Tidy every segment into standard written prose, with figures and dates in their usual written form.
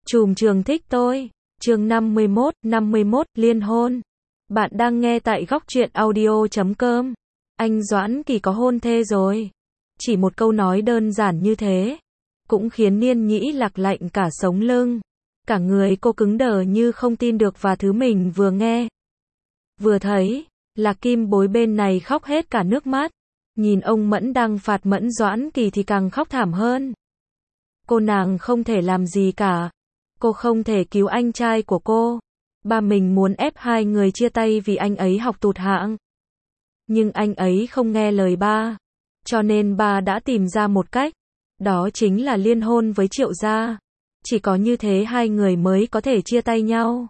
Trùm trường thích tôi. Chương 51, liên hôn. Bạn đang nghe tại góc truyện audio.com. Anh Doãn Kỳ có hôn thê rồi. Chỉ một câu nói đơn giản như thế, cũng khiến Niên Nhĩ Lạc lạnh cả sống lưng. Cả người cô cứng đờ như không tin được vào thứ mình vừa nghe. Vừa thấy, Lạc Kim Bối bên này khóc hết cả nước mắt. Nhìn ông Mẫn đang phạt Mẫn Doãn Kỳ thì càng khóc thảm hơn. Cô nàng không thể làm gì cả. Cô không thể cứu anh trai của cô. Ba mình muốn ép hai người chia tay vì anh ấy học tụt hạng. Nhưng anh ấy không nghe lời ba. Cho nên ba đã tìm ra một cách. Đó chính là liên hôn với Triệu gia. Chỉ có như thế hai người mới có thể chia tay nhau.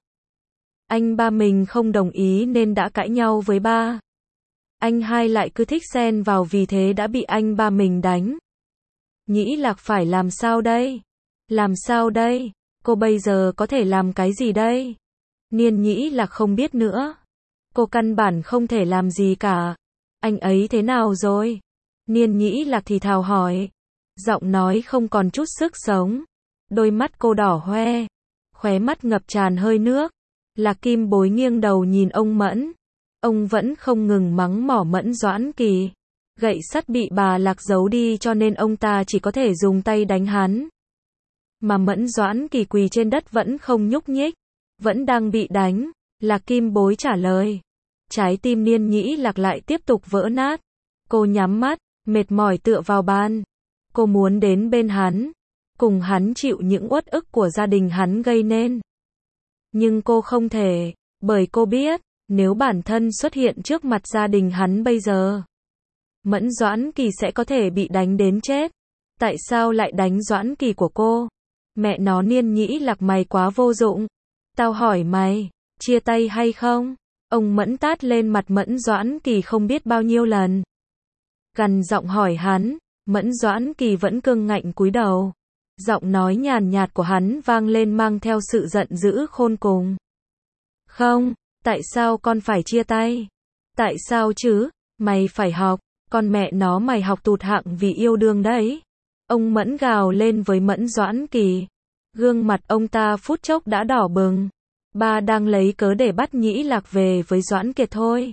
Anh ba mình không đồng ý nên đã cãi nhau với ba. Anh hai lại cứ thích xen vào, vì thế đã bị anh ba mình đánh. Nhĩ Lạc phải làm sao đây? Làm sao đây? Cô bây giờ có thể làm cái gì đây? Niên Nhĩ Lạc không biết nữa. Cô căn bản không thể làm gì cả. Anh ấy thế nào rồi? Niên Nhĩ Lạc thì thào hỏi. Giọng nói không còn chút sức sống. Đôi mắt cô đỏ hoe. Khóe mắt ngập tràn hơi nước. Lạc Kim Bối nghiêng đầu nhìn ông Mẫn. Ông vẫn không ngừng mắng mỏ Mẫn Doãn Kỳ. Gậy sắt bị bà Lạc giấu đi cho nên ông ta chỉ có thể dùng tay đánh hắn. Mà Mẫn Doãn Kỳ quỳ trên đất vẫn không nhúc nhích. Vẫn đang bị đánh. Lạc Kim Bối trả lời. Trái tim Niên Nhĩ Lạc lại tiếp tục vỡ nát. Cô nhắm mắt, mệt mỏi tựa vào bàn. Cô muốn đến bên hắn. Cùng hắn chịu những uất ức của gia đình hắn gây nên. Nhưng cô không thể. Bởi cô biết, nếu bản thân xuất hiện trước mặt gia đình hắn bây giờ, Mẫn Doãn Kỳ sẽ có thể bị đánh đến chết. Tại sao lại đánh Doãn Kỳ của cô? Mẹ nó, Niên Nhĩ Lạc, mày quá vô dụng. Tao hỏi mày, chia tay hay không? Ông Mẫn tát lên mặt Mẫn Doãn Kỳ không biết bao nhiêu lần. Gằn giọng hỏi hắn. Mẫn Doãn Kỳ vẫn cương ngạnh cúi đầu. Giọng nói nhàn nhạt của hắn vang lên mang theo sự giận dữ khôn cùng. Không, tại sao con phải chia tay? Tại sao chứ? Mày phải học. Con mẹ nó, mày học tụt hạng vì yêu đương đấy. Ông Mẫn gào lên với Mẫn Doãn Kỳ. Gương mặt ông ta phút chốc đã đỏ bừng. Ba đang lấy cớ để bắt Nhĩ Lạc về với Doãn Kiệt thôi.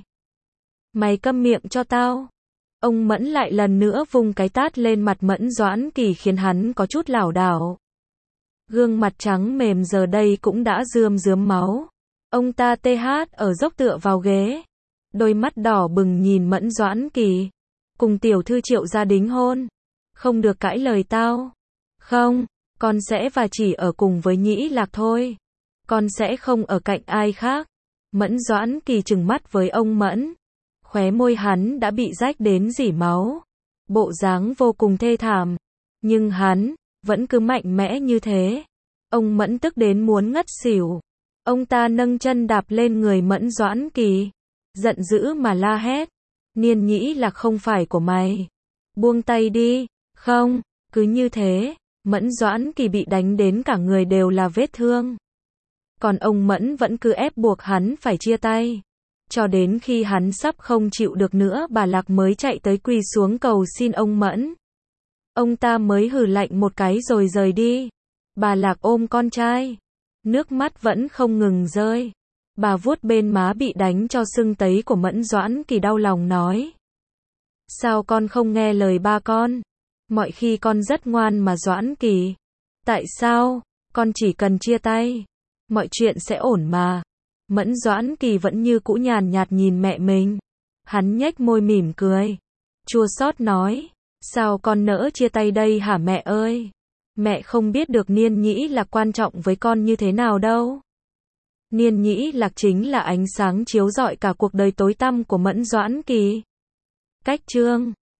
Mày câm miệng cho tao. Ông Mẫn lại lần nữa vung cái tát lên mặt Mẫn Doãn Kỳ khiến hắn có chút lảo đảo. Gương mặt trắng mềm giờ đây cũng đã rơm rớm máu. Ông ta ở dốc tựa vào ghế. Đôi mắt đỏ bừng nhìn Mẫn Doãn Kỳ. Cùng tiểu thư Triệu gia đính hôn. Không được cãi lời tao. Không, con sẽ và chỉ ở cùng với Nhĩ Lạc thôi. Con sẽ không ở cạnh ai khác. Mẫn Doãn Kỳ trừng mắt với ông Mẫn. Khóe môi hắn đã bị rách đến rỉ máu. Bộ dáng vô cùng thê thảm. Nhưng hắn vẫn cứ mạnh mẽ như thế. Ông Mẫn tức đến muốn ngất xỉu. Ông ta nâng chân đạp lên người Mẫn Doãn Kỳ. Giận dữ mà la hét. Niên Nhĩ Lạc, không phải của mày. Buông tay đi. Không, cứ như thế. Mẫn Doãn Kỳ bị đánh đến cả người đều là vết thương. Còn ông Mẫn vẫn cứ ép buộc hắn phải chia tay. Cho đến khi hắn sắp không chịu được nữa, bà Lạc mới chạy tới quỳ xuống cầu xin ông Mẫn. Ông ta mới hừ lạnh một cái rồi rời đi. Bà Lạc ôm con trai. Nước mắt vẫn không ngừng rơi. Bà vuốt bên má bị đánh cho sưng tấy của Mẫn Doãn Kỳ, đau lòng nói. Sao con không nghe lời ba con? Mọi khi con rất ngoan mà Doãn Kỳ. Tại sao? Con chỉ cần chia tay. Mọi chuyện sẽ ổn mà. Mẫn Doãn Kỳ vẫn như cũ nhàn nhạt nhìn mẹ mình. Hắn nhếch môi mỉm cười. Chua xót nói. Sao con nỡ chia tay đây hả mẹ ơi? Mẹ không biết được Niên Nhĩ Lạc quan trọng với con như thế nào đâu. Niên Nhĩ Lạc chính là ánh sáng chiếu rọi cả cuộc đời tối tăm của Mẫn Doãn Kỳ. Cách chương